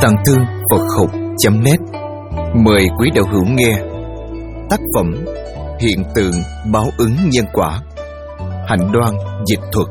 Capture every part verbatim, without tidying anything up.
Tàng Thư Phật Học chấm net mời quý đạo hữu nghe tác phẩm Hiện tượng báo ứng nhân quả, Hạnh Đoan dịch thuật.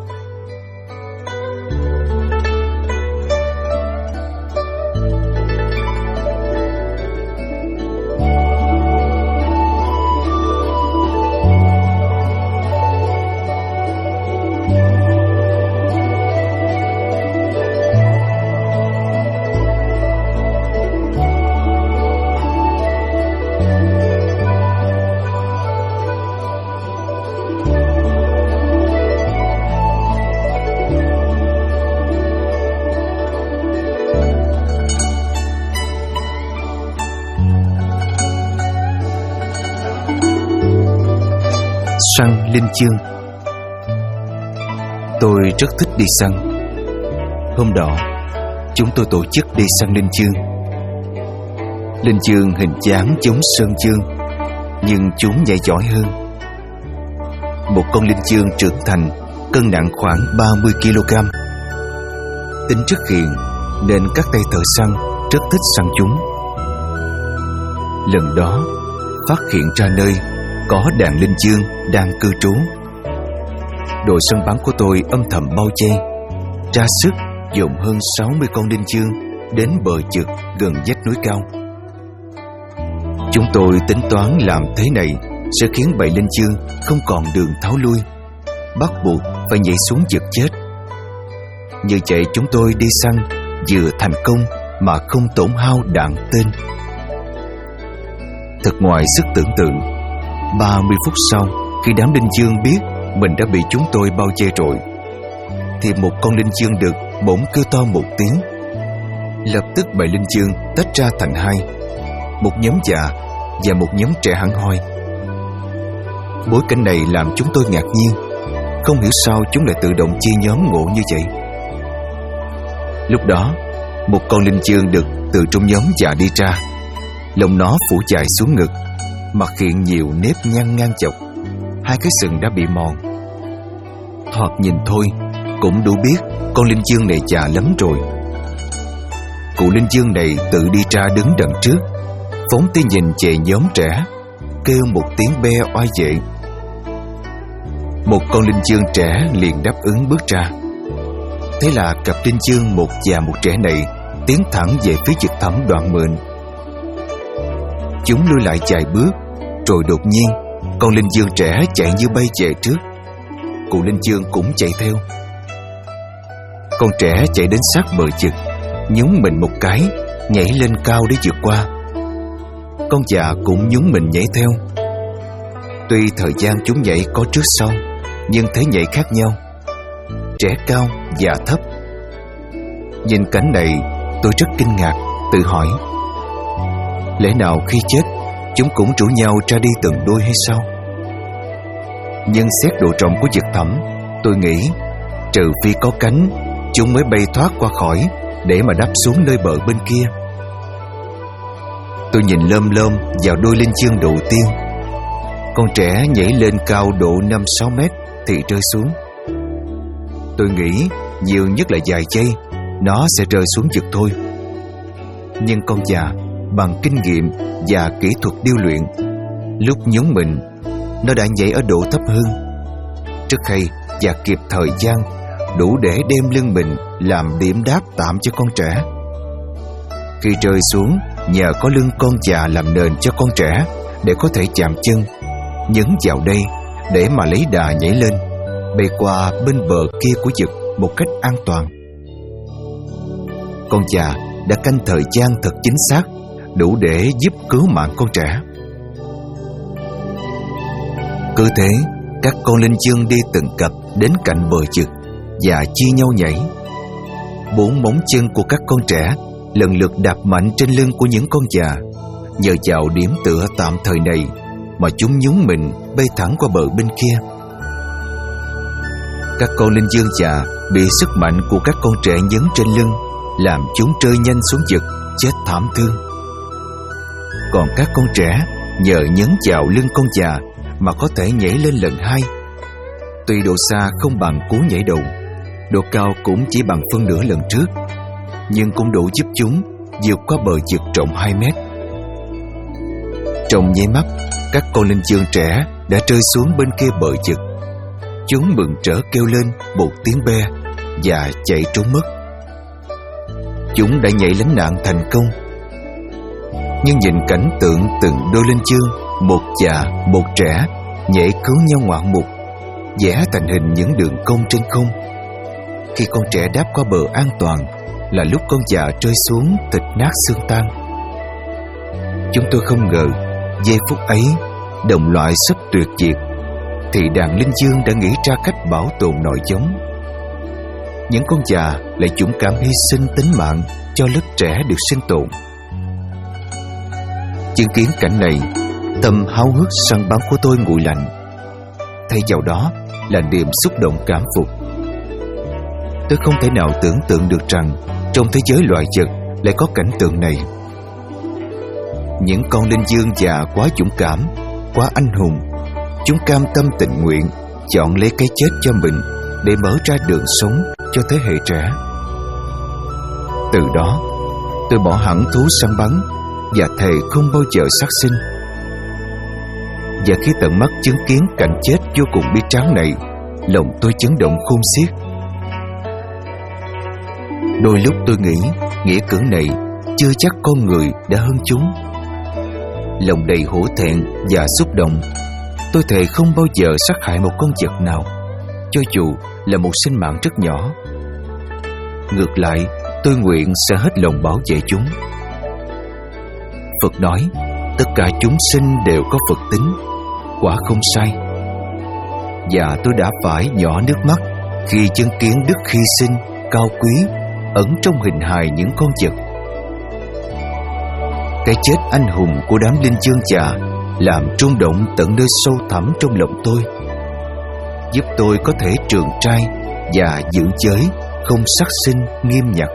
Săn linh chương. Tôi rất thích đi săn. Hôm đó chúng tôi tổ chức đi săn linh chương. Linh chương hình dáng giống sơn chương, nhưng chúng nhảy giỏi hơn. Một con linh chương trưởng thành cân nặng khoảng ba mươi ki lô gam. Tính rất hiền nên các tay thợ săn rất thích săn chúng. Lần đó phát hiện ra nơi có đàn linh chương đang cư trú. Đội săn bắn của tôi âm thầm bao vây, ra sức dồn hơn sáu mươi con linh chương đến bờ chực gần vách núi cao. Chúng tôi tính toán làm thế này sẽ khiến bầy linh chương không còn đường tháo lui, bắt buộc phải nhảy xuống vực chết. Như vậy chúng tôi đi săn vừa thành công mà không tổn hao đạn tên. Thật ngoài sức tưởng tượng, ba mươi phút sau, khi đám linh chương biết mình đã bị chúng tôi bao vây rồi, thì một con linh chương đực bỗng kêu to một tiếng. Lập tức bầy linh chương tách ra thành hai, một nhóm già và một nhóm trẻ hẳn hoi. Bối cảnh này làm chúng tôi ngạc nhiên, không hiểu sao chúng lại tự động chia nhóm ngộ như vậy. Lúc đó, một con linh chương đực từ trong nhóm già đi ra, lông nó phủ dài xuống ngực, mặt hiện nhiều nếp nhăn ngang chọc, hai cái sừng đã bị mòn. Thoạt nhìn thôi cũng đủ biết con linh chương này già lắm rồi. Cụ linh chương này tự đi ra đứng đằng trước, phóng tia nhìn về nhóm trẻ, kêu một tiếng be oai vệ. Một con linh chương trẻ liền đáp ứng bước ra. Thế là cặp linh chương một già một trẻ này tiến thẳng về phía vực thẳm Đoạn Mệnh. Chúng lui lại vài bước, rồi đột nhiên con linh chương trẻ chạy như bay về trước. Cụ linh chương cũng chạy theo. Con trẻ chạy đến sát bờ vực, nhún mình một cái, nhảy lên cao để vượt qua. Con già cũng nhún mình nhảy theo. Tuy thời gian chúng nhảy có trước sau, nhưng thế nhảy khác nhau, trẻ cao, già thấp. Nhìn cảnh này, tôi rất kinh ngạc, tự hỏi, lẽ nào khi chết chúng cũng rủ nhau ra đi từng đôi hay sao? Nhưng xét độ rộng của vực thẳm, tôi nghĩ trừ phi có cánh, chúng mới bay thoát qua khỏi để mà đáp xuống nơi bờ bên kia. Tôi nhìn lơm lơm vào đôi linh chương đầu tiên. Con trẻ nhảy lên cao độ năm sáu mét thì rơi xuống. Tôi nghĩ nhiều nhất là vài giây nó sẽ rơi xuống vực thôi. Nhưng con già bằng kinh nghiệm và kỹ thuật điêu luyện, lúc nhún mình nó đã nhảy ở độ thấp hơn, rất hay và kịp thời gian, đủ để đem lưng mình làm điểm đáp tạm cho con trẻ. Khi rơi xuống, nhờ có lưng con già làm nền cho con trẻ để có thể chạm chân, nhấn vào đây để mà lấy đà nhảy lên, bay qua bên bờ kia của vực một cách an toàn. Con già đã canh thời gian thật chính xác, đủ để giúp cứu mạng con trẻ. Cứ thế, các con linh chương đi từng cặp đến cạnh bờ vực và chia nhau nhảy. Bốn móng chân của các con trẻ lần lượt đạp mạnh trên lưng của những con già. Nhờ vào điểm tựa tạm thời này mà chúng nhún mình bay thẳng qua bờ bên kia. Các con linh dương già bị sức mạnh của các con trẻ nhấn trên lưng, làm chúng rơi nhanh xuống vực, chết thảm thương. Còn các con trẻ nhờ nhấn vào lưng con già mà có thể nhảy lên lần hai. Tuy độ xa không bằng cú nhảy đầu, độ cao cũng chỉ bằng phân nửa lần trước, nhưng cũng đủ giúp chúng vượt qua bờ vực rộng hai mét. Trong nháy mắt, các con linh dương trẻ đã rơi xuống bên kia bờ vực. Chúng mừng rỡ kêu lên một tiếng be và chạy trốn mất. Chúng đã nhảy lánh nạn thành công. Nhưng nhìn cảnh tượng từng đôi linh dương, một già một trẻ, nhảy cứu nhau ngoạn mục, vẽ thành hình những đường cong trên không. Khi con trẻ đáp qua bờ an toàn là lúc con già rơi xuống thịt nát xương tan. Chúng tôi không ngờ giây phút ấy đồng loại sắp tuyệt diệt thì đàn linh dương đã nghĩ ra cách bảo tồn nội giống. Những con già lại dũng cảm hy sinh tính mạng cho lớp trẻ được sinh tồn. Chứng kiến cảnh này, tâm háo hức săn bắn của tôi nguội lạnh. Thay vào đó là niềm xúc động cảm phục. Tôi không thể nào tưởng tượng được rằng trong thế giới loài vật lại có cảnh tượng này. Những con linh dương già quá dũng cảm, quá anh hùng. Chúng cam tâm tình nguyện chọn lấy cái chết cho mình để mở ra đường sống cho thế hệ trẻ. Từ đó, tôi bỏ hẳn thú săn bắn và thề không bao giờ sát sinh. Và khi tận mắt chứng kiến cảnh chết vô cùng bi tráng này, lòng tôi chấn động khôn xiết. Đôi lúc tôi nghĩ nghĩa cử này chưa chắc con người đã hơn chúng. Lòng đầy hổ thẹn và xúc động, tôi thề không bao giờ sát hại một con vật nào, cho dù là một sinh mạng rất nhỏ. Ngược lại, tôi nguyện sẽ hết lòng bảo vệ chúng. Phật nói, tất cả chúng sinh đều có Phật tính, quả không sai. Và tôi đã phải nhỏ nước mắt khi chứng kiến đức hy sinh cao quý ẩn trong hình hài những con vật. Cái chết anh hùng của đám linh dương già làm rung động tận nơi sâu thẳm trong lòng tôi, giúp tôi có thể trường trai và giữ giới không sát sinh nghiêm nhặt.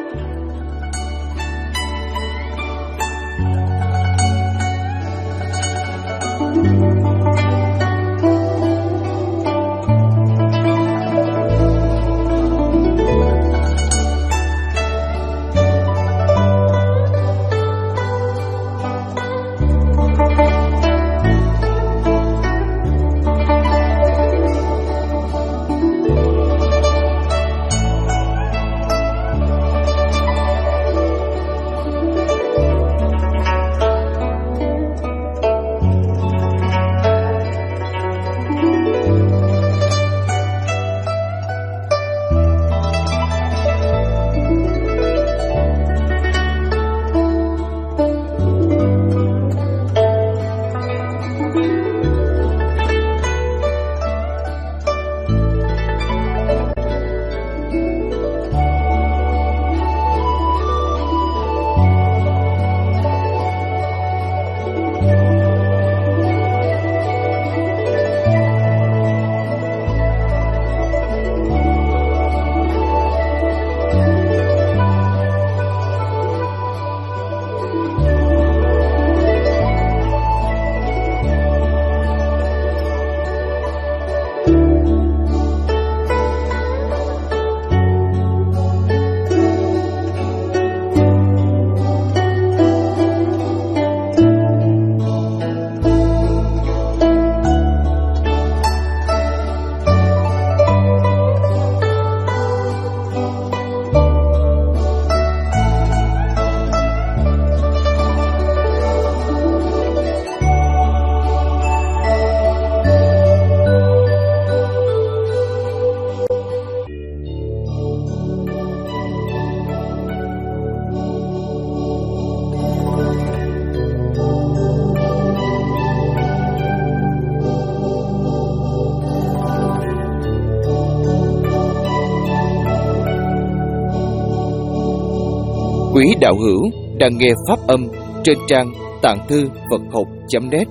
Quý đạo hữu đang nghe pháp âm trên trang tạng thư Phật học chấm net.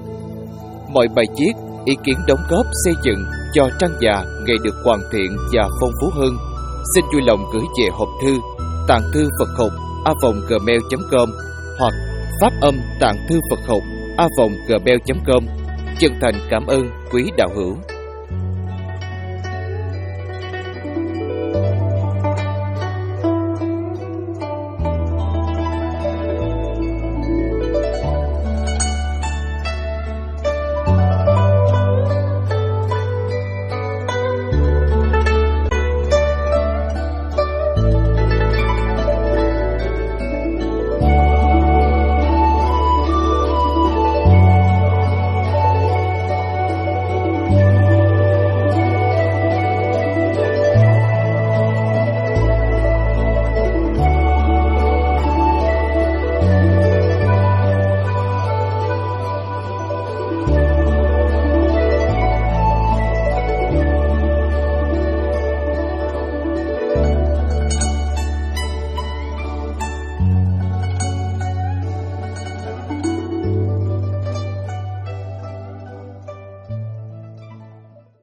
Mọi bài viết, ý kiến đóng góp xây dựng cho trang già ngày được hoàn thiện và phong phú hơn, xin vui lòng gửi về hộp thư tạng thư Phật học a vòng gmail chấm com hoặc pháp âm tạng thư Phật học a vòng gmail chấm com. Chân thành cảm ơn quý đạo hữu.